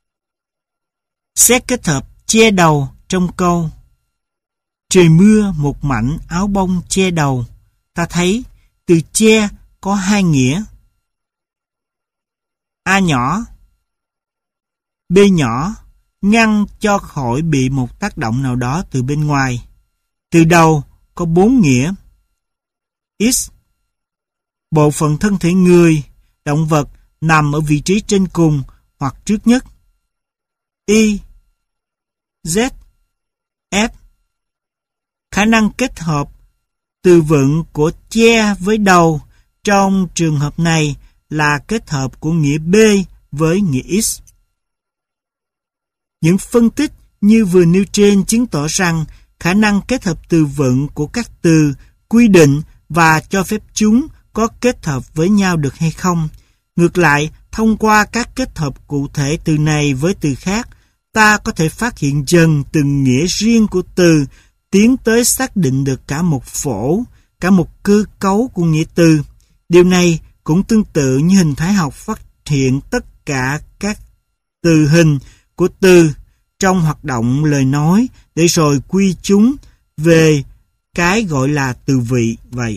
xét kết hợp che đầu trong câu trời mưa một mảnh áo bông che đầu, ta thấy từ che có hai nghĩa. A nhỏ, B nhỏ ngăn cho khỏi bị một tác động nào đó từ bên ngoài. Từ đầu có 4 nghĩa. X, bộ phận thân thể người, động vật nằm ở vị trí trên cùng hoặc trước nhất. Y, Z, F. Khả năng kết hợp từ vựng của che với đầu trong trường hợp này là kết hợp của nghĩa B với nghĩa X. Những phân tích như vừa nêu trên chứng tỏ rằng khả năng kết hợp từ vựng của các từ quy định và cho phép chúng có kết hợp với nhau được hay không. Ngược lại, thông qua các kết hợp cụ thể từ này với từ khác, ta có thể phát hiện dần từng nghĩa riêng của từ, tiến tới xác định được cả một phổ, cả một cơ cấu của nghĩa từ. Điều này cũng tương tự như hình thái học phát hiện tất cả các từ hình của từ trong hoạt động lời nói để rồi quy chúng về cái gọi là từ vị vậy.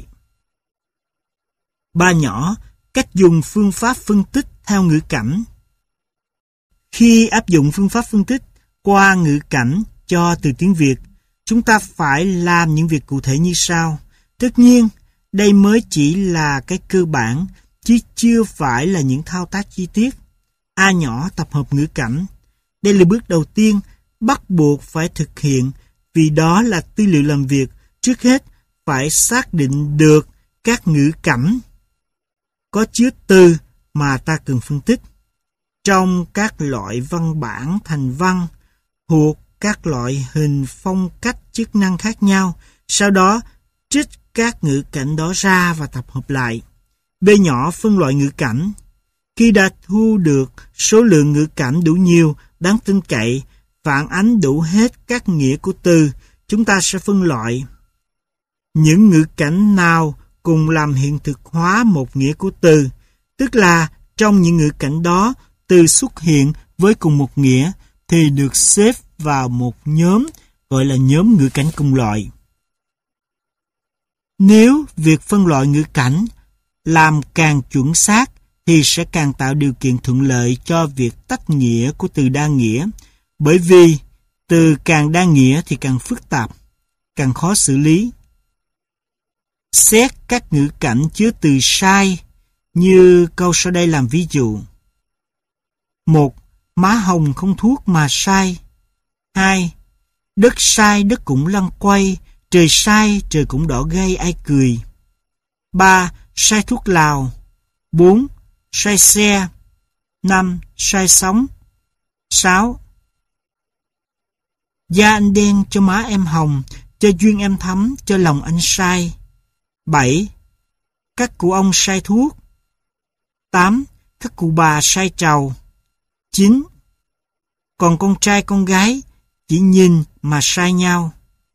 3 nhỏ, cách dùng phương pháp phân tích theo ngữ cảnh. Khi áp dụng phương pháp phân tích qua ngữ cảnh cho từ tiếng Việt, chúng ta phải làm những việc cụ thể như sau. Tất nhiên, đây mới chỉ là cái cơ bản, chứ chưa phải là những thao tác chi tiết. A nhỏ tập hợp ngữ cảnh. Đây là bước đầu tiên bắt buộc phải thực hiện, vì đó là tư liệu làm việc. Trước hết, phải xác định được các ngữ cảnh có chứa từ mà ta cần phân tích trong các loại văn bản thành văn thuộc các loại hình phong cách chức năng khác nhau. Sau đó, trích các ngữ cảnh đó ra và tập hợp lại. B nhỏ phân loại ngữ cảnh. Khi đã thu được số lượng ngữ cảnh đủ nhiều, đáng tin cậy, phản ánh đủ hết các nghĩa của từ, chúng ta sẽ phân loại. Những ngữ cảnh nào cùng làm hiện thực hóa một nghĩa của từ, tức là trong những ngữ cảnh đó, từ xuất hiện với cùng một nghĩa, thì được xếp vào một nhóm, gọi là nhóm ngữ cảnh cùng loại. Nếu việc phân loại ngữ cảnh làm càng chuẩn xác, thì sẽ càng tạo điều kiện thuận lợi cho việc tách nghĩa của từ đa nghĩa, bởi vì từ càng đa nghĩa thì càng phức tạp, càng khó xử lý. Xét các ngữ cảnh chứa từ sai, như câu sau đây làm ví dụ. 1. Má hồng không thuốc mà sai. 2. Đất sai đất cũng lăn quay, trời sai trời cũng đỏ gay ai cười. 3. Sai thuốc lào. 4. Sai xe. 5. Sai sóng. 6. Da anh đen cho má em hồng, cho duyên em thắm, cho lòng anh sai. 7. Các cụ ông sai thuốc. 8. Các cụ bà sai trầu. 9. Còn con trai con gái chỉ nhìn mà sai nhau.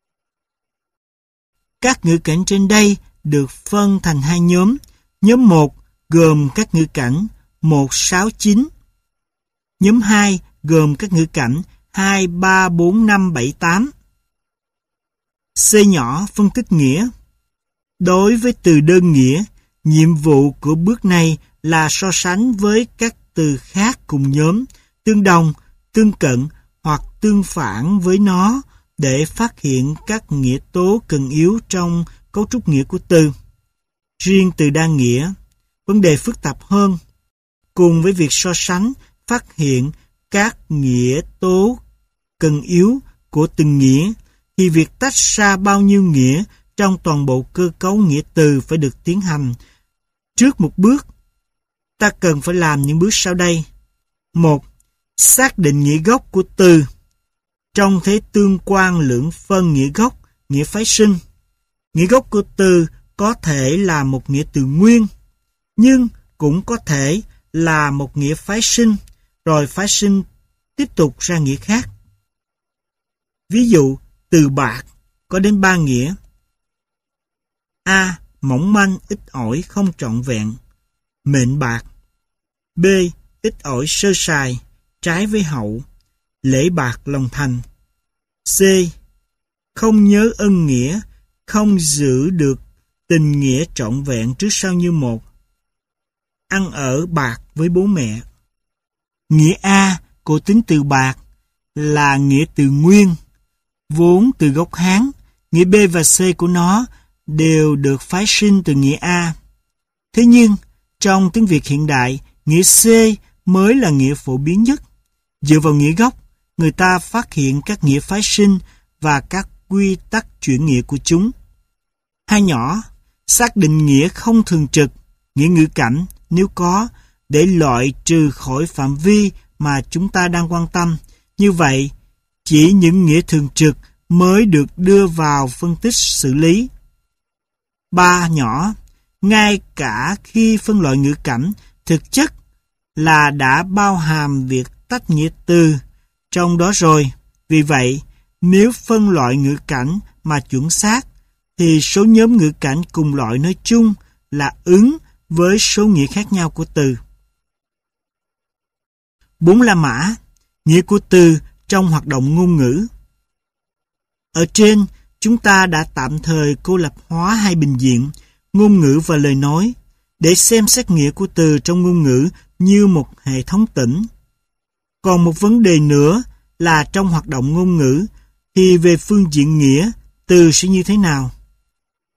Các ngữ cảnh trên đây được phân thành hai nhóm. Nhóm 1 gồm các ngữ cảnh 1, 6, 9. Nhóm 2 gồm các ngữ cảnh 2, 3, 4, 5, 7, 8. C nhỏ phân tích nghĩa. Đối với từ đơn nghĩa, nhiệm vụ của bước này là so sánh với các từ khác cùng nhóm, tương đồng, tương cận hoặc tương phản với nó để phát hiện các nghĩa tố cần yếu trong cấu trúc nghĩa của từ. Riêng từ đa nghĩa, vấn đề phức tạp hơn. Cùng với việc so sánh, phát hiện các nghĩa tố cần yếu của từng nghĩa, thì việc tách ra bao nhiêu nghĩa trong toàn bộ cơ cấu nghĩa từ phải được tiến hành. Trước một bước, ta cần phải làm những bước sau đây. 1. Xác định nghĩa gốc của từ. Trong thế tương quan lưỡng phân nghĩa gốc, nghĩa phái sinh, nghĩa gốc của từ có thể là một nghĩa từ nguyên, nhưng cũng có thể là một nghĩa phái sinh, rồi phái sinh tiếp tục ra nghĩa khác. Ví dụ, từ bạc có đến 3 nghĩa. A. Mỏng manh, ít ỏi, không trọn vẹn, mệnh bạc. B. Ít ỏi sơ sài, trái với hậu, lễ bạc lòng thành. C. Không nhớ ân nghĩa, không giữ được tình nghĩa trọn vẹn trước sau như một, ăn ở bạc với bố mẹ. Nghĩa A của tính từ bạc là nghĩa từ nguyên, vốn từ gốc Hán. Nghĩa B và C của nó đều được phái sinh từ nghĩa A. Thế nhưng, trong tiếng Việt hiện đại, nghĩa C mới là nghĩa phổ biến nhất. Dựa vào nghĩa gốc, người ta phát hiện các nghĩa phái sinh và các quy tắc chuyển nghĩa của chúng. Hai nhỏ, xác định nghĩa không thường trực, nghĩa ngữ cảnh, nếu có, để loại trừ khỏi phạm vi mà chúng ta đang quan tâm. Như vậy, chỉ những nghĩa thường trực mới được đưa vào phân tích xử lý. 3 nhỏ, ngay cả khi phân loại ngữ cảnh, thực chất là đã bao hàm việc tách nghĩa từ trong đó rồi. Vì vậy, nếu phân loại ngữ cảnh mà chuẩn xác, thì số nhóm ngữ cảnh cùng loại nói chung là ứng với số nghĩa khác nhau của từ. 4 la mã, nghĩa của từ trong hoạt động ngôn ngữ. Ở trên, chúng ta đã tạm thời cô lập hóa hai bình diện, ngôn ngữ và lời nói, để xem xét nghĩa của từ trong ngôn ngữ như một hệ thống tĩnh. Còn một vấn đề nữa là trong hoạt động ngôn ngữ, thì về phương diện nghĩa, từ sẽ như thế nào?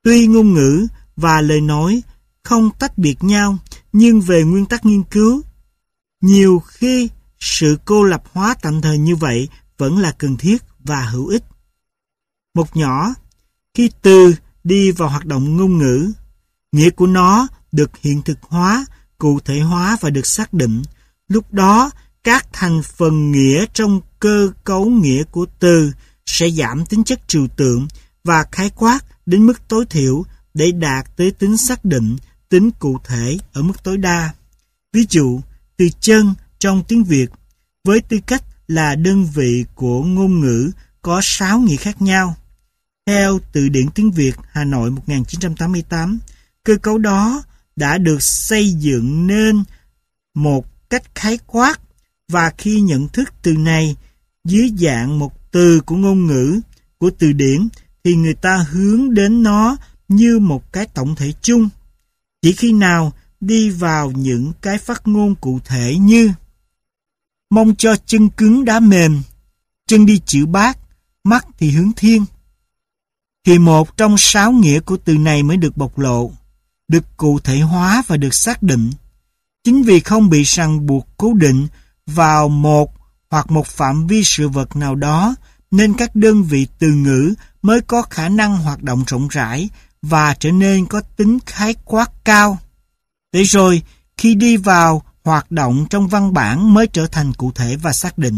Tuy ngôn ngữ và lời nói không tách biệt nhau, nhưng về nguyên tắc nghiên cứu, nhiều khi sự cô lập hóa tạm thời như vậy vẫn là cần thiết và hữu ích. Một nhỏ, khi từ đi vào hoạt động ngôn ngữ, nghĩa của nó được hiện thực hóa, cụ thể hóa và được xác định. Lúc đó, các thành phần nghĩa trong cơ cấu nghĩa của từ sẽ giảm tính chất trừu tượng và khái quát đến mức tối thiểu để đạt tới tính xác định, tính cụ thể ở mức tối đa. Ví dụ, từ chân trong tiếng Việt, với tư cách là đơn vị của ngôn ngữ có 6 nghĩa khác nhau. Theo Từ điển tiếng Việt Hà Nội 1988, cơ cấu đó đã được xây dựng nên một cách khái quát, và khi nhận thức từ này dưới dạng một từ của ngôn ngữ, của từ điển, thì người ta hướng đến nó như một cái tổng thể chung. Chỉ khi nào đi vào những cái phát ngôn cụ thể như mong cho chân cứng đá mềm, chân đi chịu bát, mắt thì hướng thiên, thì một trong 6 nghĩa của từ này mới được bộc lộ, được cụ thể hóa và được xác định. Chính vì không bị ràng buộc cố định vào một hoặc một phạm vi sự vật nào đó, nên các đơn vị từ ngữ mới có khả năng hoạt động rộng rãi và trở nên có tính khái quát cao. Để rồi, khi đi vào hoạt động trong văn bản mới trở thành cụ thể và xác định.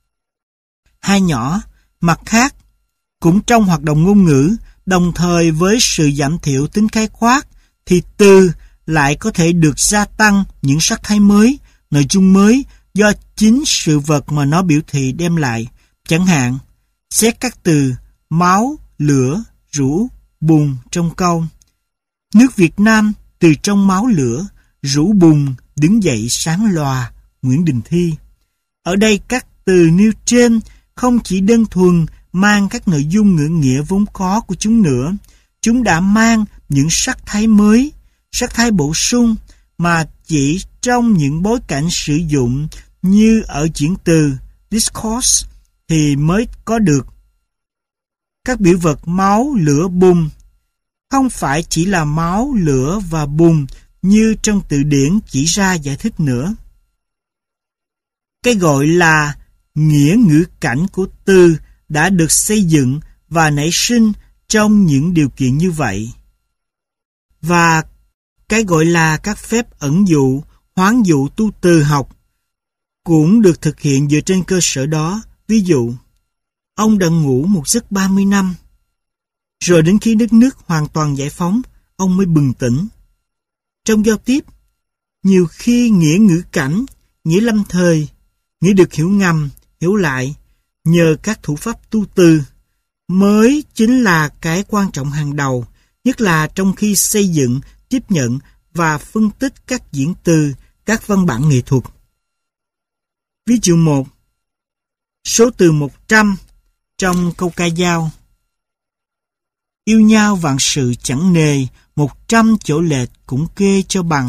Hai nhỏ, mặt khác, cũng trong hoạt động ngôn ngữ, đồng thời với sự giảm thiểu tính khái quát, thì từ lại có thể được gia tăng những sắc thái mới, nội dung mới do chính sự vật mà nó biểu thị đem lại. Chẳng hạn, xét các từ máu, lửa, rũ, bùn trong câu. Nước Việt Nam từ trong máu lửa, rũ bùn, đứng dậy sáng lòa, Nguyễn Đình Thi. Ở đây các từ nêu trên không chỉ đơn thuần mang các nội dung ngữ nghĩa vốn có của chúng nữa, chúng đã mang những sắc thái mới, sắc thái bổ sung mà chỉ trong những bối cảnh sử dụng như ở chuyển từ discourse thì mới có được. Các biểu vật máu, lửa, bùn không phải chỉ là máu, lửa và bùn như trong từ điển chỉ ra giải thích nữa. Cái gọi là nghĩa ngữ cảnh của từ đã được xây dựng và nảy sinh trong những điều kiện như vậy. Và cái gọi là các phép ẩn dụ, hoán dụ tu từ học cũng được thực hiện dựa trên cơ sở đó. Ví dụ, ông đã ngủ một giấc 30 năm, rồi đến khi đất nước hoàn toàn giải phóng, ông mới bừng tỉnh. Trong giao tiếp, nhiều khi nghĩa ngữ cảnh, nghĩa lâm thời, nghĩa được hiểu ngầm, hiểu lại, nhờ các thủ pháp tu từ, mới chính là cái quan trọng hàng đầu, nhất là trong khi xây dựng, tiếp nhận và phân tích các diễn từ, các văn bản nghệ thuật. Ví dụ 1. Số từ 100 trong câu ca dao. Yêu nhau vạn sự chẳng nề, 100 chỗ lệch cũng kê cho bằng.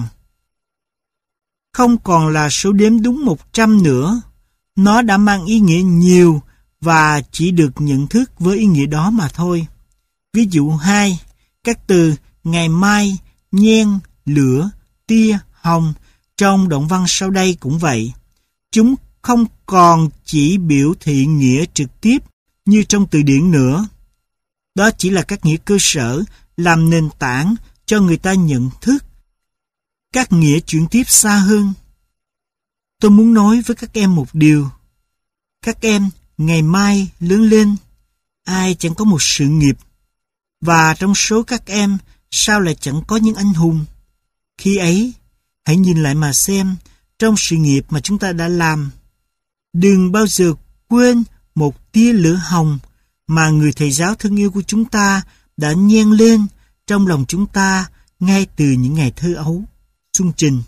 Không còn là số đếm đúng 100 nữa, nó đã mang ý nghĩa nhiều và chỉ được nhận thức với ý nghĩa đó mà thôi. Ví dụ 2. Các từ ngày mai, nhen, lửa, tia, hồng trong đoạn văn sau đây cũng vậy. Chúng không còn chỉ biểu thị nghĩa trực tiếp như trong từ điển nữa. Đó chỉ là các nghĩa cơ sở làm nền tảng cho người ta nhận thức các nghĩa chuyển tiếp xa hơn. Tôi muốn nói với các em một điều. Các em ngày mai lớn lên, ai chẳng có một sự nghiệp. Và trong số các em, sao lại chẳng có những anh hùng? Khi ấy, hãy nhìn lại mà xem, trong sự nghiệp mà chúng ta đã làm, đừng bao giờ quên một tia lửa hồng mà người thầy giáo thân yêu của chúng ta đã nhen lên trong lòng chúng ta ngay từ những ngày thơ ấu, xuân trình.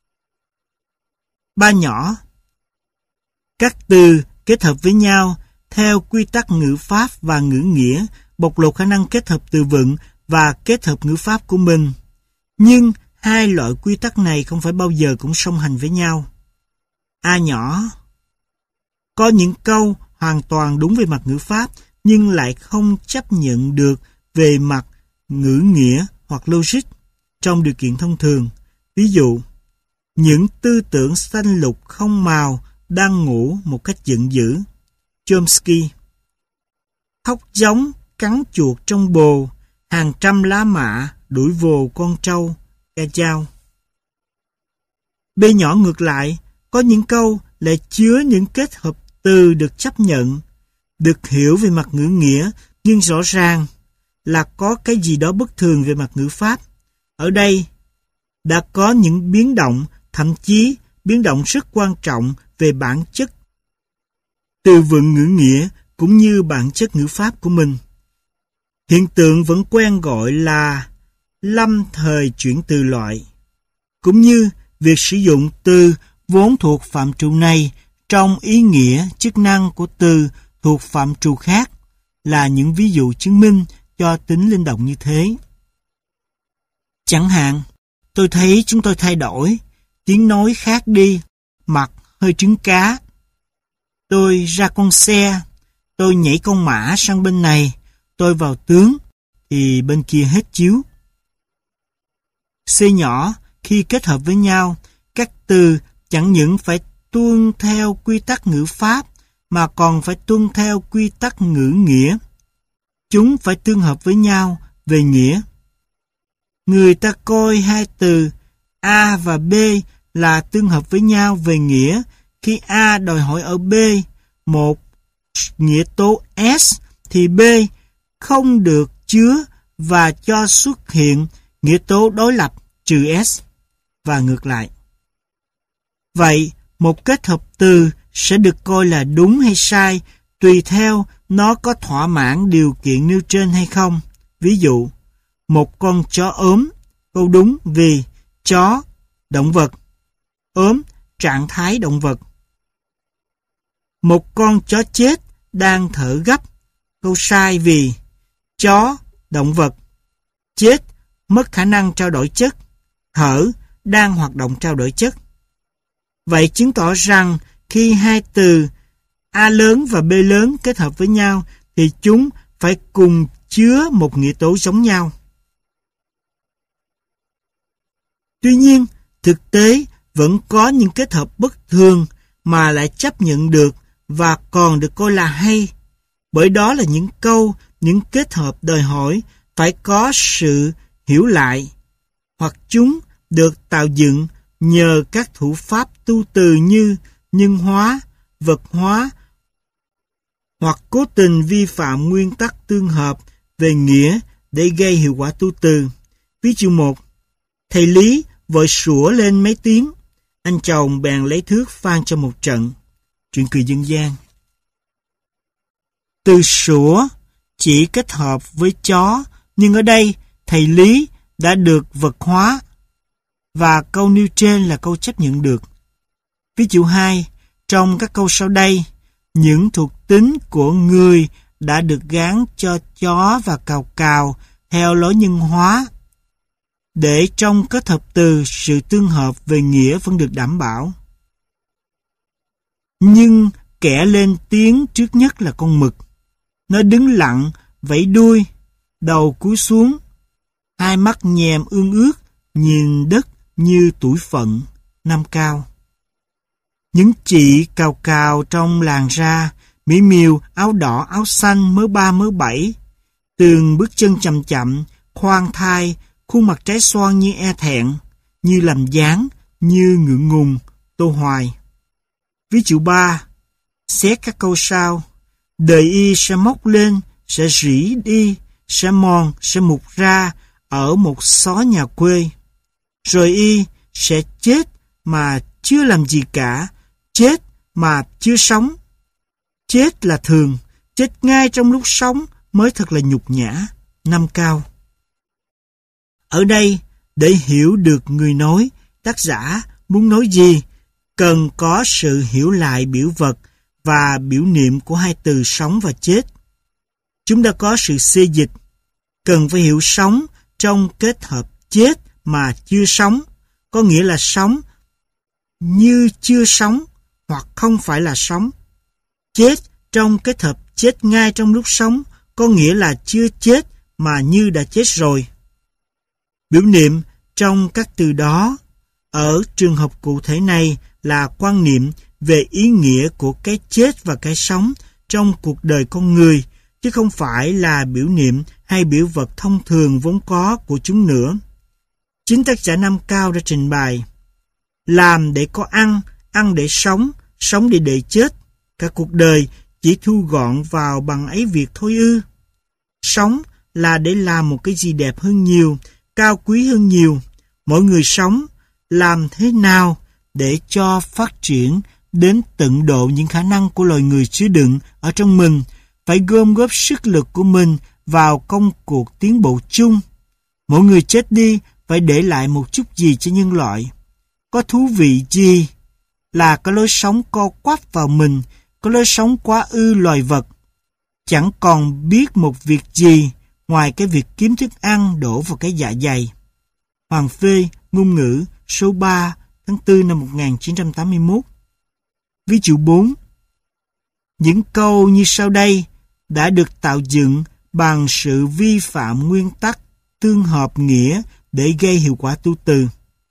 Ba nhỏ. Các từ kết hợp với nhau theo quy tắc ngữ pháp và ngữ nghĩa, bộc lộ khả năng kết hợp từ vựng và kết hợp ngữ pháp của mình. Nhưng hai loại quy tắc này không phải bao giờ cũng song hành với nhau. A nhỏ. Có những câu hoàn toàn đúng về mặt ngữ pháp nhưng lại không chấp nhận được về mặt ngữ nghĩa hoặc logic trong điều kiện thông thường. Ví dụ, những tư tưởng xanh lục không màu đang ngủ một cách giận dữ. Chomsky. Hóc giống cắn chuột trong bồ, hàng trăm lá mạ đuổi vồ con trâu. Gajao. B nhỏ ngược lại, có những câu lại chứa những kết hợp từ được chấp nhận, được hiểu về mặt ngữ nghĩa, nhưng rõ ràng là có cái gì đó bất thường về mặt ngữ pháp. Ở đây đã có những biến động, thậm chí biến động rất quan trọng về bản chất từ vựng ngữ nghĩa cũng như bản chất ngữ pháp của mình. Hiện tượng vẫn quen gọi là lâm thời chuyển từ loại, cũng như việc sử dụng từ vốn thuộc phạm trù này trong ý nghĩa chức năng của từ thuộc phạm trù khác là những ví dụ chứng minh cho tính linh động như thế. Chẳng hạn, tôi thấy chúng tôi thay đổi, tiếng nói khác đi, mặt hơi trứng cá. Tôi ra con xe, tôi nhảy con mã sang bên này, tôi vào tướng, thì bên kia hết chiếu. C nhỏ, khi kết hợp với nhau, các từ chẳng những phải tuân theo quy tắc ngữ pháp, mà còn phải tuân theo quy tắc ngữ nghĩa. Chúng phải tương hợp với nhau về nghĩa. Người ta coi hai từ A và B là tương hợp với nhau về nghĩa khi A đòi hỏi ở B một nghĩa tố S thì B không được chứa và cho xuất hiện nghĩa tố đối lập trừ S và ngược lại. Vậy, một kết hợp từ sẽ được coi là đúng hay sai tùy theo nó có thỏa mãn điều kiện nêu trên hay không. Ví dụ, một con chó ốm, câu đúng vì chó, động vật, ốm, trạng thái động vật. Một con chó chết đang thở gấp, câu sai vì chó, động vật, chết, mất khả năng trao đổi chất, thở, đang hoạt động trao đổi chất. Vậy chứng tỏ rằng khi hai từ A lớn và B lớn kết hợp với nhau thì chúng phải cùng chứa một nghĩa tố giống nhau. Tuy nhiên, thực tế vẫn có những kết hợp bất thường mà lại chấp nhận được và còn được coi là hay. Bởi đó là những câu, những kết hợp đòi hỏi phải có sự hiểu lại, hoặc chúng được tạo dựng nhờ các thủ pháp tu từ như nhân hóa, vật hóa, hoặc cố tình vi phạm nguyên tắc tương hợp về nghĩa để gây hiệu quả tu từ. Ví dụ 1. Thầy Lý vội sủa lên mấy tiếng, anh chồng bèn lấy thước phang cho một trận. Chuyện cười dân gian. Từ sủa chỉ kết hợp với chó, nhưng ở đây thầy Lý đã được vật hóa và câu nêu trên là câu chấp nhận được. Ví dụ 2, trong các câu sau đây, những thuộc tính của người đã được gán cho chó và cào cào theo lối nhân hóa, để trong kết hợp từ sự tương hợp về nghĩa vẫn được đảm bảo. Nhưng kẻ lên tiếng trước nhất là con mực. Nó đứng lặng, vẫy đuôi, đầu cúi xuống, hai mắt nhèm ương ướt, nhìn đất như tủi phận, năm cao. Những chị cào cào trong làng ra, mỹ miều, áo đỏ, áo xanh, mớ 3 mớ 7, từng bước chân chậm chậm, khoan thai, khuôn mặt trái xoan như e thẹn, như làm dáng, như ngượng ngùng, tô hoài. Ví dụ 3, xét các câu sau, đời y sẽ móc lên, sẽ rỉ đi, sẽ mòn, sẽ mục ra ở một xó nhà quê. Rồi y sẽ chết mà chưa làm gì cả, chết mà chưa sống. Chết là thường, chết ngay trong lúc sống mới thật là nhục nhã, năm cao. Ở đây, để hiểu được người nói, tác giả muốn nói gì, cần có sự hiểu lại biểu vật và biểu niệm của hai từ sống và chết. Chúng đã có sự xê dịch, cần phải hiểu sống trong kết hợp chết mà chưa sống, có nghĩa là sống như chưa sống hoặc không phải là sống. Chết trong kết hợp chết ngay trong lúc sống, có nghĩa là chưa chết mà như đã chết rồi. Biểu niệm trong các từ đó ở trường hợp cụ thể này là quan niệm về ý nghĩa của cái chết và cái sống trong cuộc đời con người, chứ không phải là biểu niệm hay biểu vật thông thường vốn có của chúng nữa. Chính tác giả Nam Cao đã trình bày: làm để có ăn để sống để chết. Cả cuộc đời chỉ thu gọn vào bằng ấy việc thôi ư? Sống là để làm một cái gì đẹp hơn nhiều, cao quý hơn nhiều. Mỗi người sống làm thế nào để cho phát triển đến tận độ những khả năng của loài người chứa đựng ở trong mình, phải gom góp sức lực của mình vào công cuộc tiến bộ chung. Mỗi người chết đi phải để lại một chút gì cho nhân loại. Có thú vị gì là có lối sống co quắp vào mình, có lối sống quá ư loài vật, chẳng còn biết một việc gì ngoài cái việc kiếm thức ăn đổ vào cái dạ dày. Hoàng Phê, Ngôn ngữ, số 3, tháng 4 năm 1981. Ví dụ 4. Những câu như sau đây đã được tạo dựng bằng sự vi phạm nguyên tắc tương hợp nghĩa để gây hiệu quả tu từ.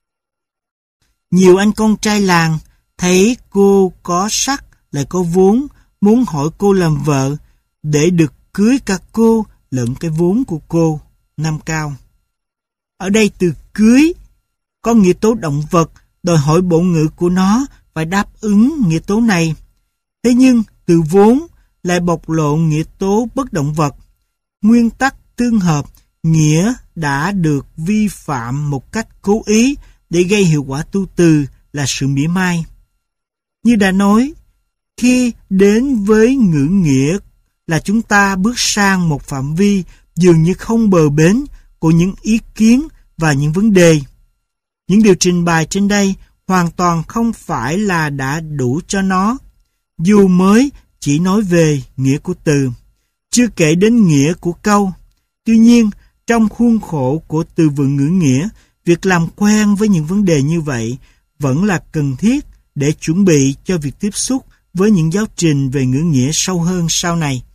Nhiều anh con trai làng thấy cô có sắc lại có vốn, muốn hỏi cô làm vợ để được cưới cả cô lẫn cái vốn của cô. Nam Cao. Ở đây từ cưới có nghĩa tố động vật, đòi hỏi bộ ngữ của nó phải đáp ứng nghĩa tố này. Thế nhưng từ vốn lại bộc lộ nghĩa tố bất động vật. Nguyên tắc tương hợp nghĩa đã được vi phạm một cách cố ý để gây hiệu quả tu từ là sự mỉa mai. Như đã nói, khi đến với ngữ nghĩa là chúng ta bước sang một phạm vi dường như không bờ bến của những ý kiến và những vấn đề. Những điều trình bày trên đây hoàn toàn không phải là đã đủ cho nó, dù mới chỉ nói về nghĩa của từ, chưa kể đến nghĩa của câu. Tuy nhiên, trong khuôn khổ của từ vựng ngữ nghĩa, việc làm quen với những vấn đề như vậy vẫn là cần thiết để chuẩn bị cho việc tiếp xúc với những giáo trình về ngữ nghĩa sâu hơn sau này.